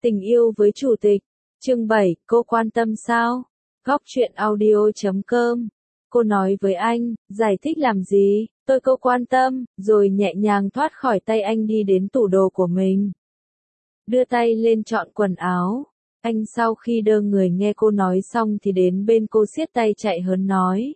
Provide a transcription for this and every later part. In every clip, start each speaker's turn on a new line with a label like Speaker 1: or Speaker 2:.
Speaker 1: Tình yêu với chủ tịch. Chương 7, cô quan tâm sao? Góc truyện audio.com. Cô nói với anh, giải thích làm gì, cô quan tâm, rồi nhẹ nhàng thoát khỏi tay anh đi đến tủ đồ của mình. Đưa tay lên chọn quần áo. Anh sau khi đơ người nghe cô nói xong thì đến bên cô siết tay chạy hớn nói.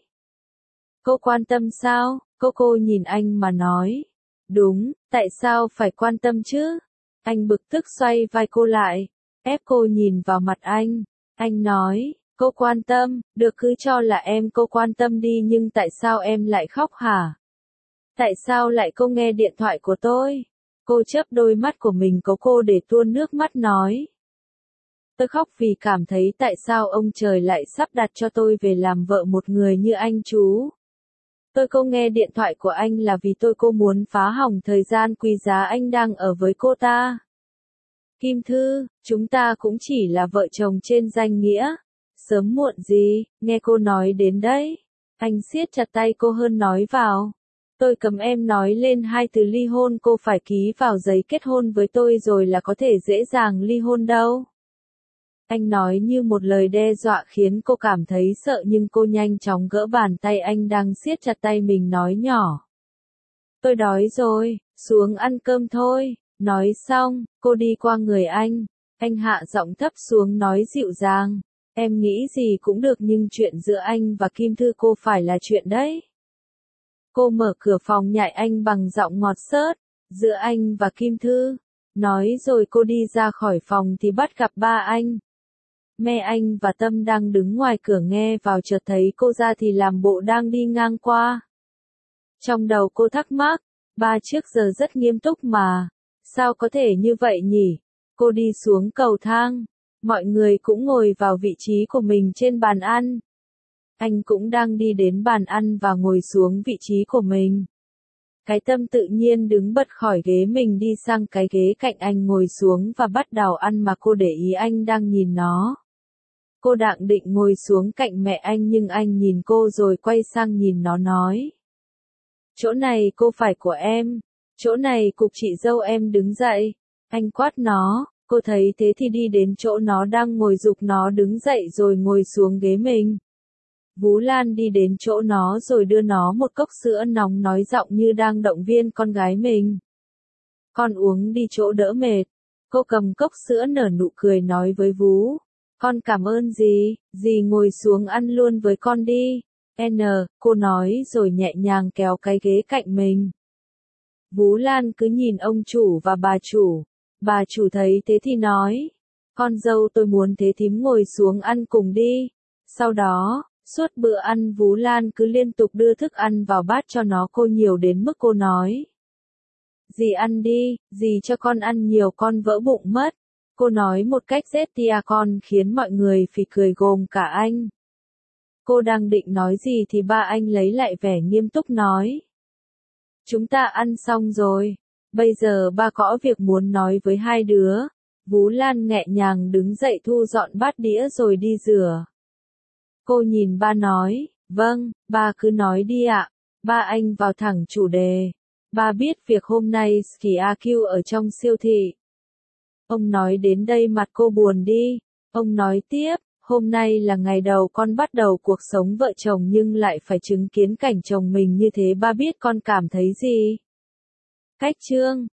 Speaker 1: Cô quan tâm sao? Cô nhìn anh mà nói. Đúng, tại sao phải quan tâm chứ? Anh bực tức xoay vai cô lại, ép cô nhìn vào mặt anh. Anh nói, cô quan tâm, được cứ cho là cô quan tâm đi nhưng tại sao em lại khóc hả? Tại sao lại cô nghe điện thoại của tôi? Cô chớp đôi mắt của mình cô để tuôn nước mắt nói. Tôi khóc vì cảm thấy tại sao ông trời lại sắp đặt cho tôi về làm vợ một người như anh chú. Cô nghe điện thoại của anh là vì cô muốn phá hỏng thời gian quý giá anh đang ở với cô ta. Kim Thư, chúng ta cũng chỉ là vợ chồng trên danh nghĩa. Sớm muộn gì, nghe cô nói đến đấy. Anh siết chặt tay cô hơn nói vào. Tôi cấm em nói lên hai từ ly hôn, cô phải ký vào giấy kết hôn với tôi rồi là có thể dễ dàng ly hôn đâu. Anh nói như một lời đe dọa khiến cô cảm thấy sợ nhưng cô nhanh chóng gỡ bàn tay anh đang siết chặt tay mình nói nhỏ. Tôi đói rồi, xuống ăn cơm thôi. Nói xong, cô đi qua người anh hạ giọng thấp xuống nói dịu dàng. Em nghĩ gì cũng được nhưng chuyện giữa anh và Kim Thư cô phải là chuyện đấy. Cô mở cửa phòng nhại anh bằng giọng ngọt xớt. Giữa anh và Kim Thư. Nói rồi cô đi ra khỏi phòng thì bắt gặp ba anh. Mẹ anh và Tâm đang đứng ngoài cửa nghe vào chợt thấy cô ra thì làm bộ đang đi ngang qua. Trong đầu cô thắc mắc, ba trước giờ rất nghiêm túc mà, sao có thể như vậy nhỉ? Cô đi xuống cầu thang, mọi người cũng ngồi vào vị trí của mình trên bàn ăn. Anh cũng đang đi đến bàn ăn và ngồi xuống vị trí của mình. Cái Tâm tự nhiên đứng bật khỏi ghế mình đi sang cái ghế cạnh anh ngồi xuống và bắt đầu ăn mà cô để ý anh đang nhìn nó. Cô đang định ngồi xuống cạnh mẹ anh nhưng anh nhìn cô rồi quay sang nhìn nó nói. Chỗ này cô phải của em, chỗ này cục chị dâu em đứng dậy. Anh quát nó, cô thấy thế thì đi đến chỗ nó đang ngồi giục nó đứng dậy rồi ngồi xuống ghế mình. Vú Lan đi đến chỗ nó rồi đưa nó một cốc sữa nóng nói giọng như đang động viên con gái mình. Con uống đi chỗ đỡ mệt. Cô cầm cốc sữa nở nụ cười nói với Vú. Con cảm ơn dì ngồi xuống ăn luôn với con đi. Cô nói rồi nhẹ nhàng kéo cái ghế cạnh mình. Vú Lan cứ nhìn ông chủ và bà chủ thấy thế thì nói. Con dâu tôi muốn thế thím ngồi xuống ăn cùng đi. Sau đó, suốt bữa ăn Vú Lan cứ liên tục đưa thức ăn vào bát cho nó cô nhiều đến mức cô nói. Dì ăn đi, dì cho con ăn nhiều con vỡ bụng mất. Cô nói một cách rét tia con khiến mọi người phì cười gồm cả anh. Cô đang định nói gì thì ba anh lấy lại vẻ nghiêm túc nói. Chúng ta ăn xong rồi. Bây giờ ba có việc muốn nói với hai đứa. Vú Lan nhẹ nhàng đứng dậy thu dọn bát đĩa rồi đi rửa. Cô nhìn ba nói, vâng, ba cứ nói đi ạ. Ba anh vào thẳng chủ đề. Ba biết việc hôm nay Ski AQ ở trong siêu thị. Ông nói đến đây mặt cô buồn đi. Ông nói tiếp, hôm nay là ngày đầu con bắt đầu cuộc sống vợ chồng nhưng lại phải chứng kiến cảnh chồng mình như thế ba biết con cảm thấy gì? Cách chương